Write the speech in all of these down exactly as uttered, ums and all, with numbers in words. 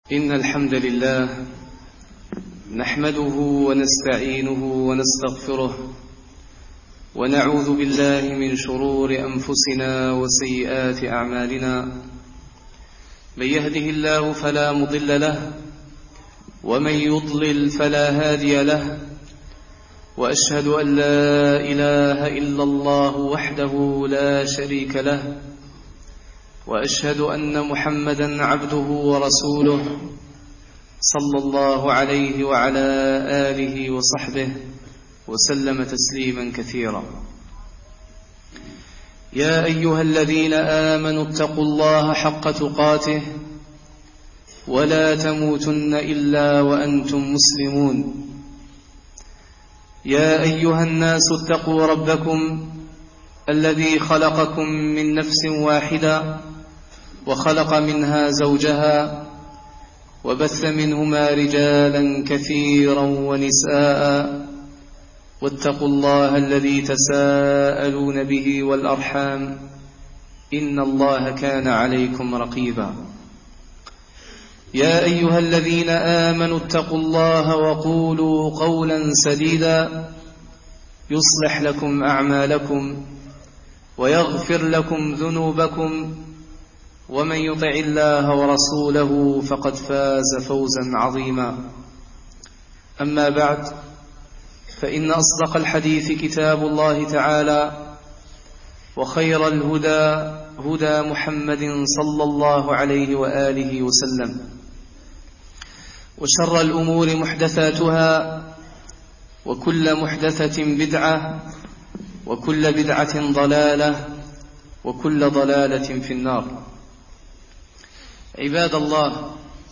إن الحمد لله نحمده ونستعينه ونستغفره ونعوذ بالله من شرور أنفسنا وسيئات أعمالنا. من يهده الله فلا مضل له ومن يضلل فلا هادي له، وأشهد أن لا إله إلا الله وحده لا شريك له، وأشهد أن محمدا عبده ورسوله صلى الله عليه وعلى آله وصحبه وسلم تسليما كثيرا. يا أيها الذين آمنوا اتقوا الله حق تقاته ولا تموتن إلا وأنتم مسلمون. يا أيها الناس اتقوا ربكم الذي خلقكم من نفس واحدة وخلق منها زوجها وبث منهما رجالا كثيرا ونساء، واتقوا الله الذي تساءلون به والأرحام إن الله كان عليكم رقيبا. يا أيها الذين آمنوا اتقوا الله وقولوا قولا سديدا يصلح لكم أعمالكم ويغفر لكم ذنوبكم، ومن يطع الله ورسوله فقد فاز فوزا عظيما. أما بعد، فإن أصدق الحديث كتاب الله تعالى، وخير الهدى هدى محمد صلى الله عليه وآله وسلم، وشر الأمور محدثاتها، وكل محدثة بدعة، وكل بدعة ضلالة، وكل ضلالة في النار. عباد الله،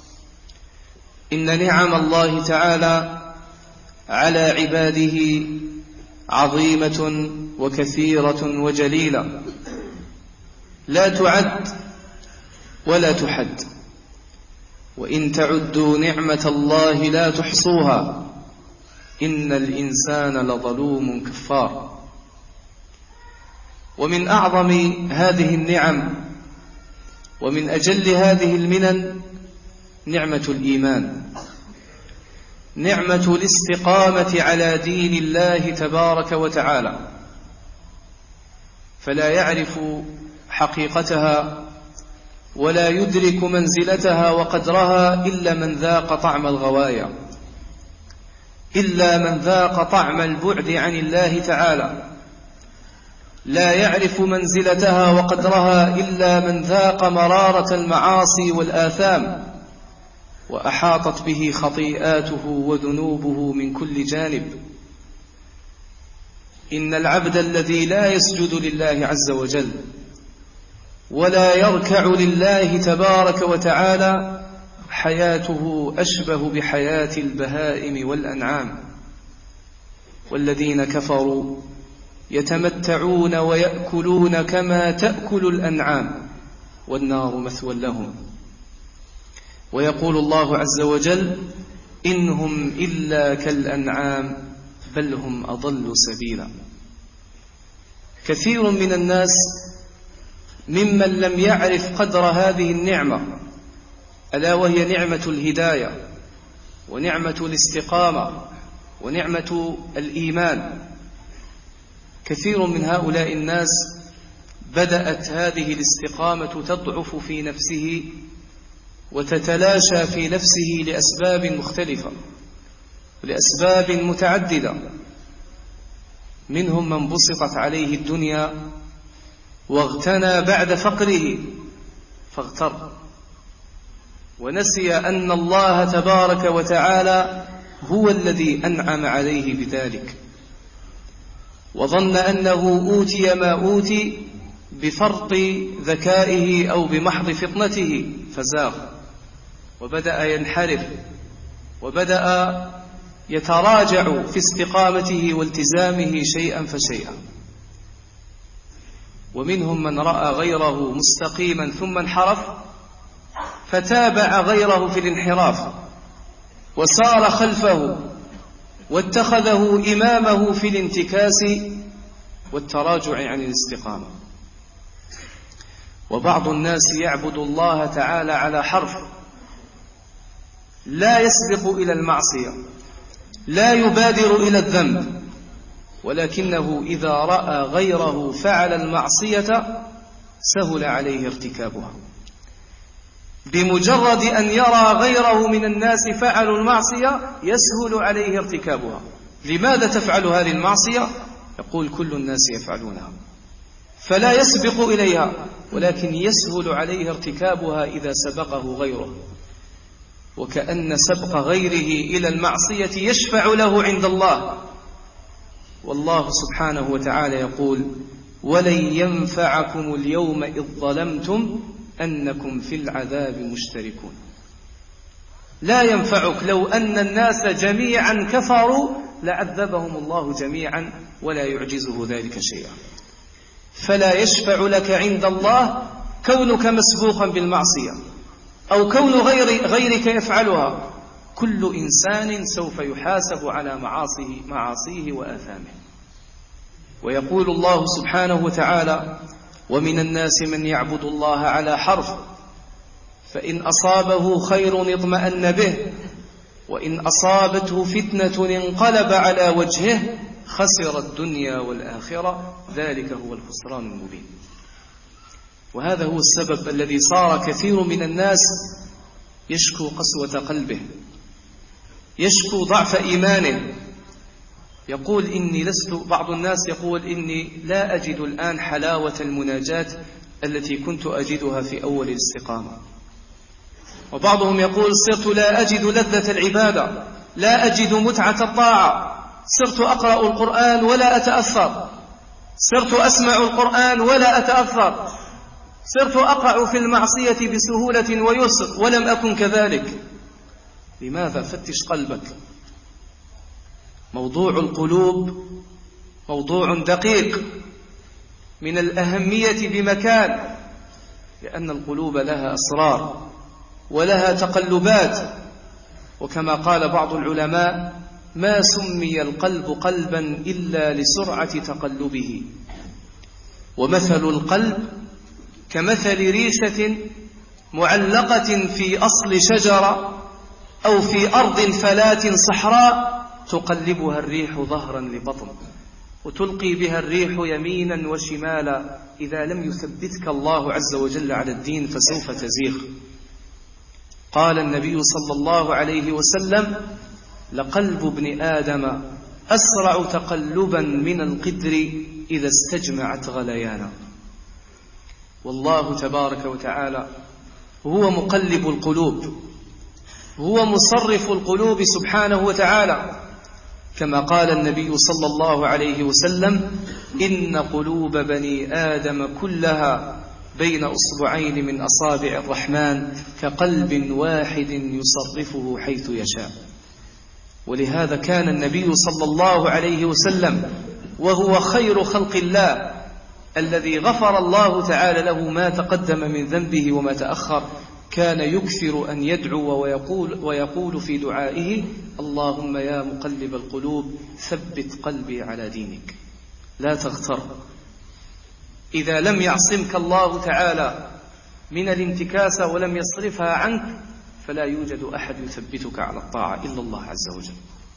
إن نعم الله تعالى على عباده عظيمة وكثيرة وجليلة، لا تعد ولا تحد، وإن تعدوا نعمة الله لا تحصوها، إن الإنسان لظلوم كفار. ومن أعظم هذه النعم ومن أجل هذه المنن نعمة الإيمان، نعمة الاستقامة على دين الله تبارك وتعالى، فلا يعرف حقيقتها ولا يدرك منزلتها وقدرها إلا من ذاق طعم الغوايا، إلا من ذاق طعم البعد عن الله تعالى. لا يعرف منزلتها وقدرها إلا من ذاق مرارة المعاصي والآثام، وأحاطت به خطيئاته وذنوبه من كل جانب. إن العبد الذي لا يسجد لله عز وجل ولا يركع لله تبارك وتعالى حياته أشبه بحياة البهائم والأنعام. والذين كفروا يتمتعون ويأكلون كما تأكل الأنعام والنار مثوى لهم. ويقول الله عز وجل: إنهم إلا كالأنعام بل هم أضل سبيلا. كثير من الناس ممن لم يعرف قدر هذه النعمة، ألا وهي نعمة الهداية ونعمة الاستقامة ونعمة الإيمان. كثير من هؤلاء الناس بدأت هذه الاستقامة تضعف في نفسه وتتلاشى في نفسه لأسباب مختلفة ولأسباب متعددة. منهم من بسطت عليه الدنيا واغتنى بعد فقره فاغتر، ونسي أن الله تبارك وتعالى هو الذي أنعم عليه بذلك، وظن أنه أوتي ما أوتي بفرط ذكائه أو بمحض فطنته فزاغ، وبدأ ينحرف، وبدأ يتراجع في استقامته والتزامه شيئا فشيئا. ومنهم من رأى غيره مستقيما ثم انحرف فتابع غيره في الانحراف وسار خلفه واتخذه إمامه في الانتكاس والتراجع عن الاستقامة. وبعض الناس يعبد الله تعالى على حرف، لا يسبق إلى المعصية، لا يبادر إلى الذنب، ولكنه إذا رأى غيره فعل المعصية سهل عليه ارتكابها. بمجرد أن يرى غيره من الناس فعلوا المعصية يسهل عليه ارتكابها. لماذا تفعل هذه المعصية؟ يقول كل الناس يفعلونها، فلا يسبق إليها، ولكن يسهل عليه ارتكابها إذا سبقه غيره، وكأن سبق غيره إلى المعصية يشفع له عند الله. والله سبحانه وتعالى يقول: ولن ينفعكم اليوم إذ ظلمتم أنكم في العذاب مشتركون. لا ينفعك لو أن الناس جميعا كفروا لعذبهم الله جميعا ولا يعجزه ذلك شيئا. فلا يشفع لك عند الله كونك مسبوقا بالمعصية أو كون غير غيرك يفعلها. كل إنسان سوف يحاسب على معاصيه, معاصيه وآثامه. ويقول الله سبحانه وتعالى: ومن الناس من يعبد الله على حرف فإن أصابه خير اطمأن به وإن أصابته فتنة انقلب على وجهه خسر الدنيا والآخرة ذلك هو الخسران المبين. وهذا هو السبب الذي صار كثير من الناس يشكو قسوة قلبه، يشكو ضعف إيمانه، يقول إني لست بعض الناس يقول إني لا أجد الآن حلاوة المناجاة التي كنت أجدها في أول الاستقامة. وبعضهم يقول صرت لا أجد لذة العبادة، لا أجد متعة الطاعة، صرت أقرأ القرآن ولا أتأثر، صرت أسمع القرآن ولا أتأثر، صرت أقع في المعصية بسهولة ويسر ولم أكن كذلك. لماذا؟ فتش قلبك. موضوع القلوب موضوع دقيق من الأهمية بمكان، لأن القلوب لها أسرار ولها تقلبات. وكما قال بعض العلماء: ما سمي القلب قلبا إلا لسرعة تقلبه، ومثل القلب كمثل ريشة معلقة في أصل شجرة أو في أرض فلاة صحراء تقلبها الريح ظهرا لبطن وتلقي بها الريح يمينا وشمالا. إذا لم يثبتك الله عز وجل على الدين فسوف تزيغ. قال النبي صلى الله عليه وسلم: لقلب ابن آدم أسرع تقلبا من القدر إذا استجمعت غليانا. والله تبارك وتعالى هو مقلب القلوب، هو مصرف القلوب سبحانه وتعالى، كما قال النبي صلى الله عليه وسلم: إن قلوب بني آدم كلها بين أصبعين من أصابع الرحمن كقلب واحد يصرفه حيث يشاء. ولهذا كان النبي صلى الله عليه وسلم وهو خير خلق الله الذي غفر الله تعالى له ما تقدم من ذنبه وما تأخر، كان يكثر أن يدعو ويقول, ويقول في دعائه: اللهم يا مقلب القلوب ثبت قلبي على دينك. لا تغتر، إذا لم يعصمك الله تعالى من الانتكاسة ولم يصرفها عنك فلا يوجد أحد يثبتك على الطاعة إلا الله عز وجل.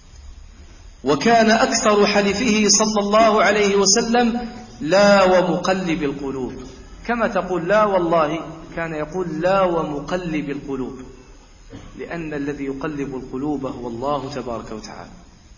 وكان أكثر حلفه صلى الله عليه وسلم: لا ومقلب القلوب. كما تقول لا والله، كان يقول لا ومقلب القلوب، لأن الذي يقلب القلوب هو الله تبارك وتعالى.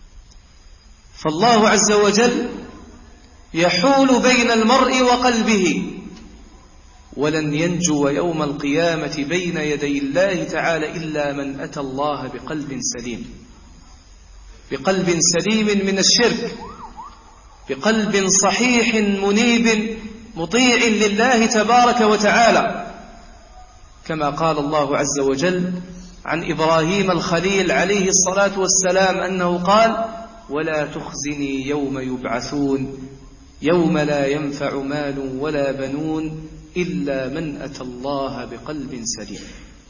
فالله عز وجل يحول بين المرء وقلبه، ولن ينجو يوم القيامة بين يدي الله تعالى إلا من أتى الله بقلب سليم، بقلب سليم من الشرك، بقلب صحيح منيب مطيع لله تبارك وتعالى. كما قال الله عز وجل عن إبراهيم الخليل عليه الصلاة والسلام أنه قال: ولا تخزني يوم يبعثون يوم لا ينفع مال ولا بنون إلا من أتى الله بقلب سليم.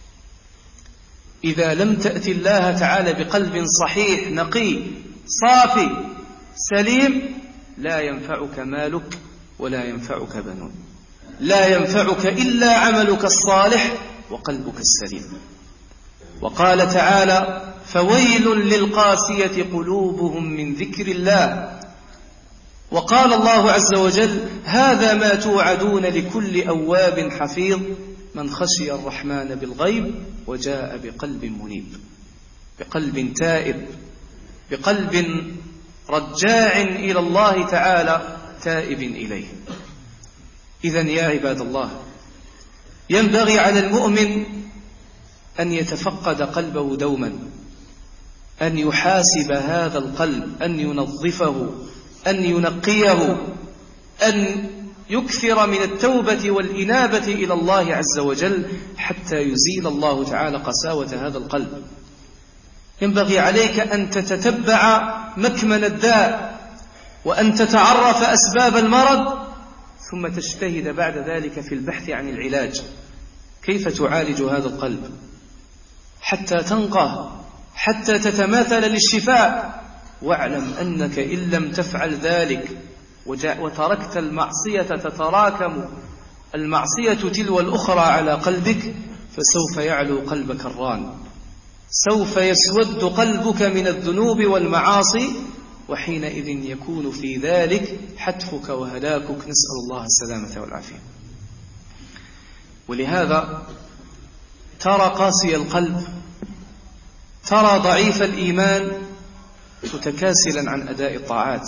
إذا لم تأتي الله تعالى بقلب صحيح نقي صافي سليم لا ينفعك مالك ولا ينفعك بنون، لا ينفعك إلا عملك الصالح وقلبك السليم. وقال تعالى: فويل للقاسية قلوبهم من ذكر الله. وقال الله عز وجل: هذا ما توعدون لكل أواب حفيظ من خشي الرحمن بالغيب وجاء بقلب منيب، بقلب تائب، بقلب رجاع إلى الله تعالى تائب إليه. إذن يا عباد الله، ينبغي على المؤمن أن يتفقد قلبه دوما، أن يحاسب هذا القلب، أن ينظفه، أن ينقيه، أن يكثر من التوبة والإنابة إلى الله عز وجل حتى يزيل الله تعالى قساوة هذا القلب. ينبغي عليك أن تتتبع مكمن الداء، وأن تتعرف أسباب المرض، ثم تجتهد بعد ذلك في البحث عن العلاج. كيف تعالج هذا القلب حتى تنقى، حتى تتماثل للشفاء؟ واعلم أنك إن لم تفعل ذلك وتركت المعصية تتراكم المعصية تلو الأخرى على قلبك، فسوف يعلو قلبك الران، سوف يسود قلبك من الذنوب والمعاصي، وحينئذ يكون في ذلك حتفك وهلاكك، نسأل الله السلامة والعافية. ولهذا ترى قاسي القلب، ترى ضعيف الإيمان متكاسلا عن أداء الطاعات،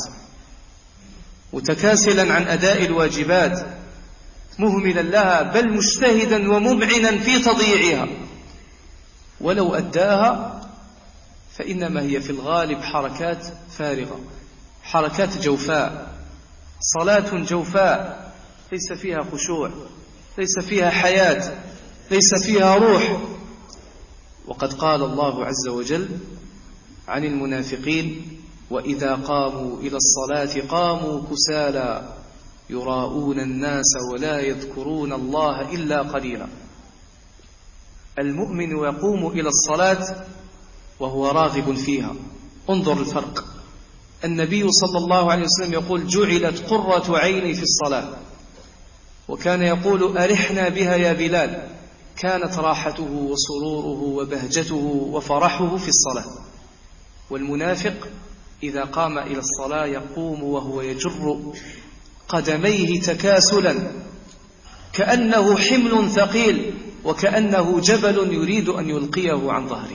متكاسلا عن أداء الواجبات، مهملا لها، بل مجتهدا وممعنا في تضييعها، ولو أداها فإنما هي في الغالب حركات فارغة، حركات جوفاء، صلاة جوفاء ليس فيها خشوع، ليس فيها حياة، ليس فيها روح. وقد قال الله عز وجل عن المنافقين: وإذا قاموا إلى الصلاة قاموا كسالى يراءون الناس ولا يذكرون الله إلا قليلا. المؤمن يقوم إلى الصلاة وهو راغب فيها. انظر الفرق. النبي صلى الله عليه وسلم يقول: جعلت قرة عيني في الصلاة، وكان يقول: أرحنا بها يا بلال. كانت راحته وسروره وبهجته وفرحه في الصلاة. والمنافق إذا قام إلى الصلاة يقوم وهو يجر قدميه تكاسلا، كأنه حمل ثقيل، وكأنه جبل يريد أن يلقيه عن ظهره.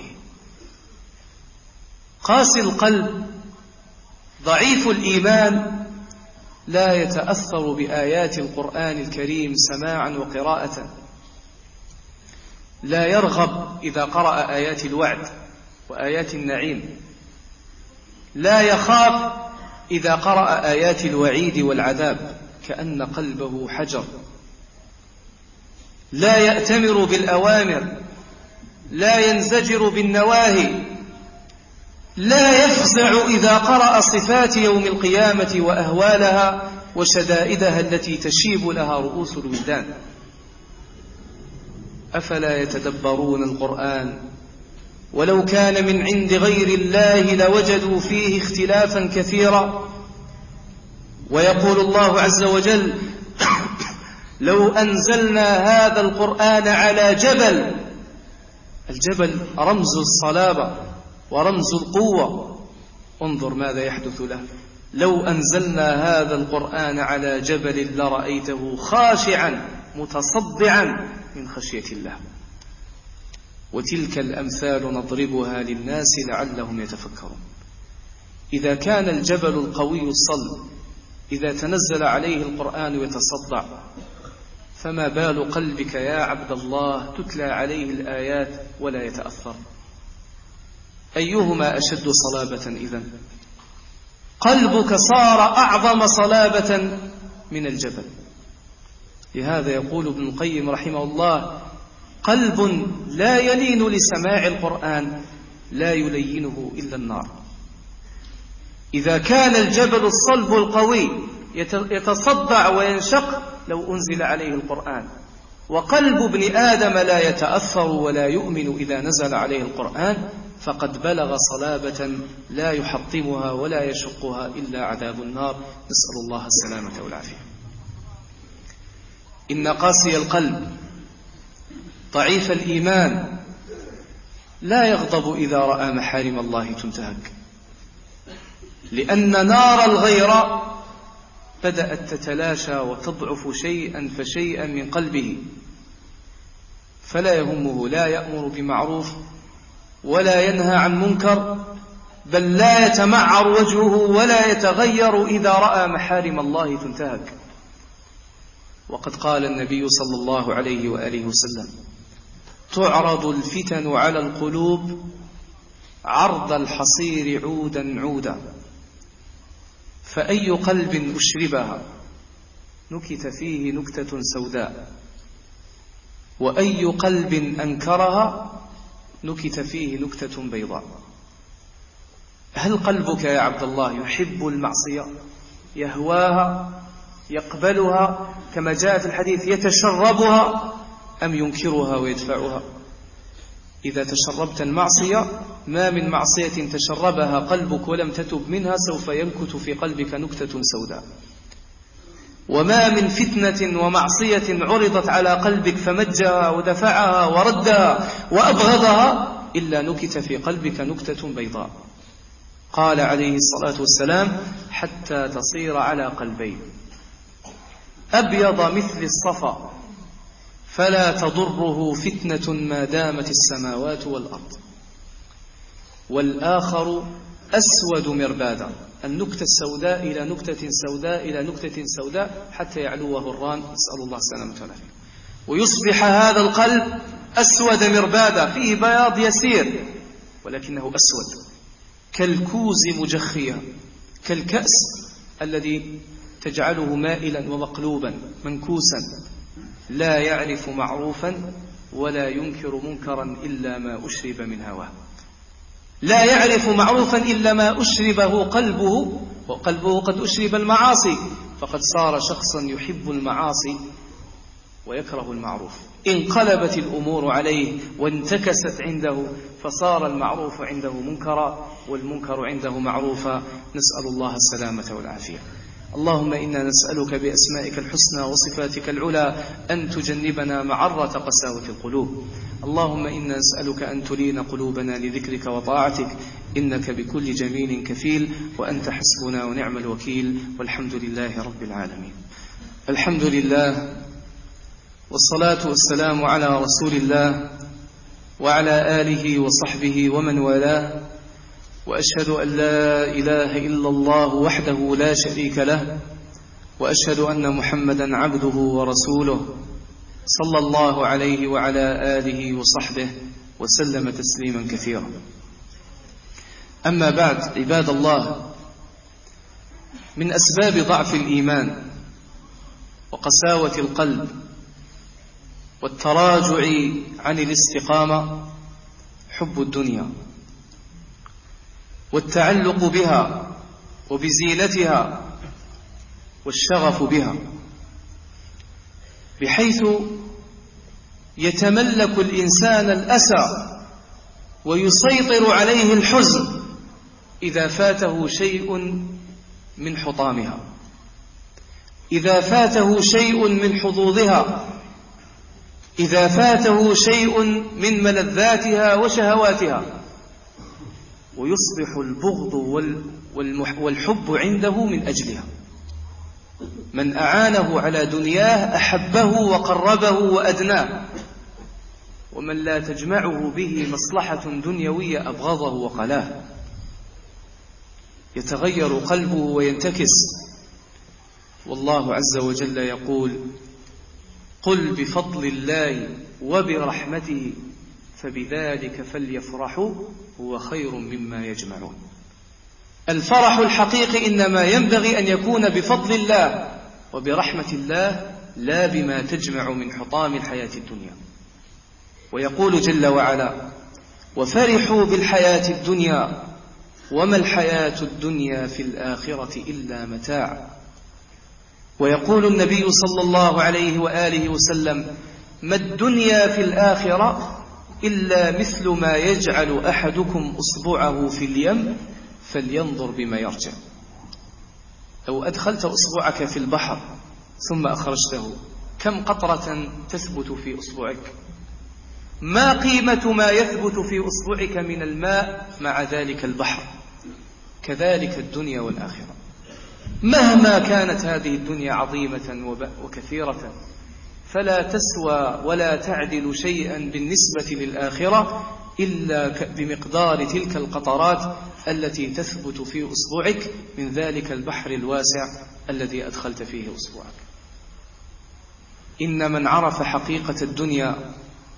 قاسي القلب ضعيف الإيمان لا يتأثر بآيات القرآن الكريم سماعا وقراءة، لا يرغب إذا قرأ آيات الوعد وآيات النعيم، لا يخاف إذا قرأ آيات الوعيد والعذاب، كأن قلبه حجر. لا يأتمر بالأوامر، لا ينزجر بالنواهي، لا يفزع إذا قرأ صفات يوم القيامة وأهوالها وشدائدها التي تشيب لها رؤوس الولدان. أفلا يتدبرون القرآن ولو كان من عند غير الله لوجدوا فيه اختلافا كثيرا. ويقول الله عز وجل: لو أنزلنا هذا القرآن على جبل. الجبل رمز الصلابة ورمز القوة. انظر ماذا يحدث له: لو أنزلنا هذا القرآن على جبل لرأيته خاشعا متصدعا من خشية الله. وتلك الأمثال نضربها للناس لعلهم يتفكرون. إذا كان الجبل القوي الصلب إذا تنزل عليه القرآن يتصدع، فما بال قلبك يا عبد الله تتلى عليه الآيات ولا يتأثر؟ أيهما أشد صلابة إذن؟ قلبك صار أعظم صلابة من الجبل. لهذا يقول ابن القيم رحمه الله: قلب لا يلين لسماع القرآن لا يلينه إلا النار. إذا كان الجبل الصلب القوي يتصدع وينشق لو أنزل عليه القرآن، وقلب ابن آدم لا يتأثر ولا يؤمن إذا نزل عليه القرآن، فقد بلغ صلابة لا يحطمها ولا يشقها إلا عذاب النار، نسأل الله السلامة والعافية. إن قاسي القلب ضعيف الإيمان لا يغضب إذا رأى محارم الله تنتهك، لأن نار الغيرة بدأت تتلاشى وتضعف شيئا فشيئا من قلبه، فلا يهمه، لا يأمر بمعروف ولا ينهى عن منكر، بل لا يتمعر وجهه ولا يتغير إذا رأى محارم الله تنتهك. وقد قال النبي صلى الله عليه وآله وسلم: تعرض الفتن على القلوب عرض الحصير عودا عودا، فأي قلب أشربها نكت فيه نكتة سوداء، وأي قلب أنكرها نكت فيه نكتة بيضاء. هل قلبك يا عبد الله يحب المعصية، يهواها، يقبلها كما جاء في الحديث، يتشربها، أم ينكرها ويدفعها؟ إذا تشربت المعصية، ما من معصية تشربها قلبك ولم تتب منها سوف ينكت في قلبك نكتة سوداء. وما من فتنة ومعصية عرضت على قلبك فمجها ودفعها وردها وأبغضها إلا نكت في قلبك نكتة بيضاء. قال عليه الصلاة والسلام: حتى تصير على قلبين، أبيض مثل الصفا فلا تضره فتنة ما دامت السماوات والأرض، والآخر أسود مربادا، النكتة السوداء إلى نكتة سوداء إلى نكتة سوداء حتى يعلوه الران، نسأل الله السلامة والعافية، ويصبح هذا القلب أسود مربادا، فيه بياض يسير ولكنه أسود كالكوز مجخيا، كالكأس الذي تجعله مائلا ومقلوبا منكوسا، لا يعرف معروفا ولا ينكر منكرا إلا ما أشرب من هواه، لا يعرف معروفا إلا ما أشربه قلبه، وقلبه قد أشرب المعاصي، فقد صار شخصا يحب المعاصي ويكره المعروف. انقلبت الأمور عليه وانتكست عنده، فصار المعروف عنده منكرا والمنكر عنده معروفا، نسأل الله السلامة والعافية. اللهم إنا نسألك بأسمائك الحسنى وصفاتك العلى أن تجنبنا معرة قساوة القلوب. اللهم إنا نسألك أن تلين قلوبنا لذكرك وطاعتك، إنك بكل جميل كفيل، وأنت حسبنا ونعم الوكيل، والحمد لله رب العالمين. الحمد لله، والصلاة والسلام على رسول الله وعلى آله وصحبه ومن والاه، وأشهد أن لا إله إلا الله وحده لا شريك له، وأشهد أن محمدا عبده ورسوله صلى الله عليه وعلى آله وصحبه وسلم تسليما كثيرا. أما بعد، عباد الله، من أسباب ضعف الإيمان وقساوة القلب والتراجع عن الاستقامة حب الدنيا والتعلق بها وبزينتها والشغف بها، بحيث يتملك الإنسان الأسى ويسيطر عليه الحزن إذا فاته شيء من حطامها، إذا فاته شيء من حظوظها، إذا فاته شيء من ملذاتها وشهواتها، ويصبح البغض والحب عنده من أجلها. من أعانه على دنياه أحبه وقربه وأدناه، ومن لا تجمعه به مصلحة دنيوية أبغضه وقلاه. يتغير قلبه وينتكس، والله عز وجل يقول: قل بفضل الله وبرحمته فبذلك فليفرحوا هو خير مما يجمعون. الفرح الحقيقي إنما ينبغي أن يكون بفضل الله وبرحمة الله، لا بما تجمع من حطام الحياة الدنيا. ويقول جل وعلا: وفرحوا بالحياة الدنيا وما الحياة الدنيا في الآخرة إلا متاع. ويقول النبي صلى الله عليه وآله وسلم: ما الدنيا في الآخرة إلا مثل ما يجعل أحدكم أصبعه في اليم فلينظر بما يرجع. لو أدخلت أصبعك في البحر ثم أخرجته، كم قطرة تثبت في أصبعك؟ ما قيمة ما يثبت في أصبعك من الماء مع ذلك البحر؟ كذلك الدنيا والآخرة، مهما كانت هذه الدنيا عظيمة وكثيرة فلا تسوى ولا تعدل شيئا بالنسبة للآخرة إلا بمقدار تلك القطرات التي تثبت في أصبعك من ذلك البحر الواسع الذي أدخلت فيه أصبعك. إن من عرف حقيقة الدنيا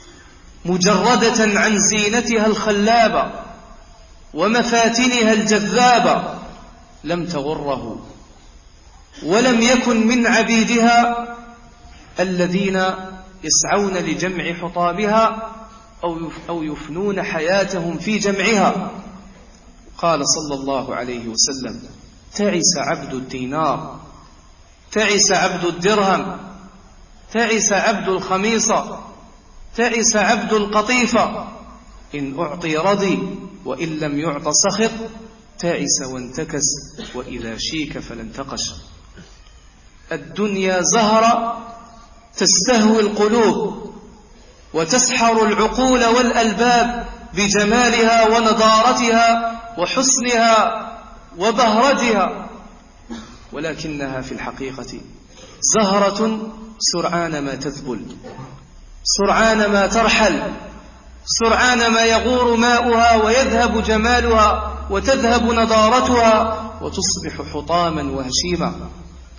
مجردة عن زينتها الخلابة ومفاتنها الجذابة لم تغره، ولم يكن من عبيدها الذين يسعون لجمع حطامها أو يفنون حياتهم في جمعها. قال صلى الله عليه وسلم: تعس عبد الدينار، تعس عبد الدرهم، تعس عبد الخميصة، تعس عبد القطيفة، إن أعطي رضي وإن لم يعط سخط، تعس وانتكس وإذا شيك فلانتقش. الدنيا زهرة تستهوي القلوب وتسحر العقول والألباب بجمالها ونضارتها وحسنها وبهرجها، ولكنها في الحقيقة زهرة سرعان ما تذبل، سرعان ما ترحل، سرعان ما يغور ماؤها ويذهب جمالها وتذهب نضارتها وتصبح حطاما وهشيما.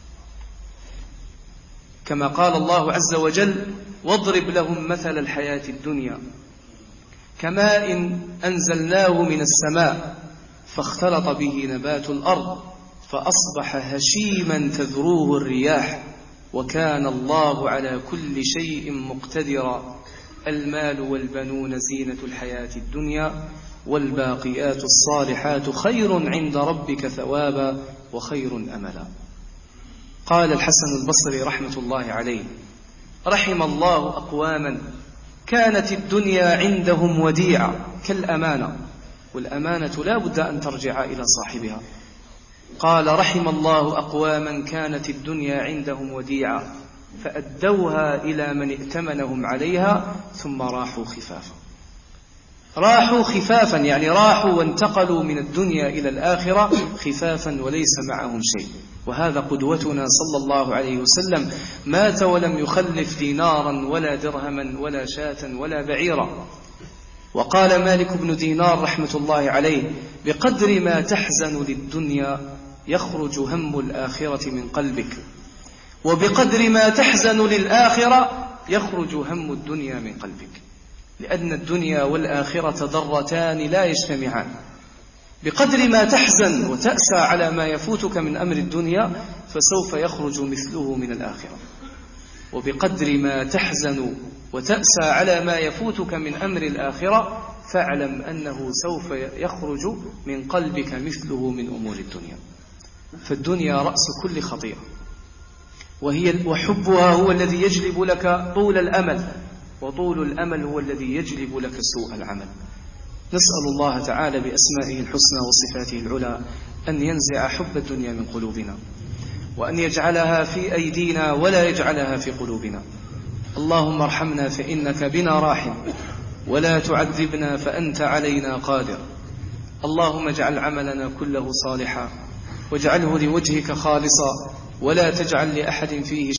كما قال الله عز وجل: واضرب لهم مثل الحياة الدنيا كماء أنزلناه من السماء فاختلط به نبات الأرض فأصبح هشيما تذروه الرياح وكان الله على كل شيء مقتدرا. المال والبنون زينة الحياة الدنيا والباقيات الصالحات خير عند ربك ثوابا وخير أملا. قال الحسن البصري رحمة الله عليه: رحم الله أقواما كانت الدنيا عندهم وديعة كالأمانة، والأمانة لا بد أن ترجع إلى صاحبها. قال: رحم الله أقواما كانت الدنيا عندهم وديعة فأدوها إلى من ائتمنهم عليها ثم راحوا خفافا. راحوا خفافا يعني راحوا وانتقلوا من الدنيا إلى الآخرة خفافا وليس معهم شيء. وهذا قدوتنا صلى الله عليه وسلم، مات ولم يخلف دينارا ولا درهما ولا شاة ولا بعيرا. وقال مالك بن دينار رحمة الله عليه: بقدر ما تحزن للدنيا يخرج هم الآخرة من قلبك، وبقدر ما تحزن للآخرة يخرج هم الدنيا من قلبك، لأن الدنيا والآخرة ضرتان لا يجتمعان. بقدر ما تحزن وتأسى على ما يفوتك من أمر الدنيا فسوف يخرج مثله من الآخرة، وبقدر ما تحزن وتأسى على ما يفوتك من أمر الآخرة فاعلم أنه سوف يخرج من قلبك مثله من أمور الدنيا. فالدنيا رأس كل خطيئة، وهي وحبها هو الذي يجلب لك طول الأمل، وطول الأمل هو الذي يجلب لك سوء العمل. نسأل الله تعالى بأسمائه الحسنى وصفاته العلى أن ينزع حب الدنيا من قلوبنا، وأن يجعلها في أيدينا ولا يجعلها في قلوبنا. اللهم ارحمنا فإنك بنا راحم، ولا تعذبنا فأنت علينا قادر. اللهم اجعل عملنا كله صالحا، واجعله لوجهك خالصا، ولا تجعل لأحد فيه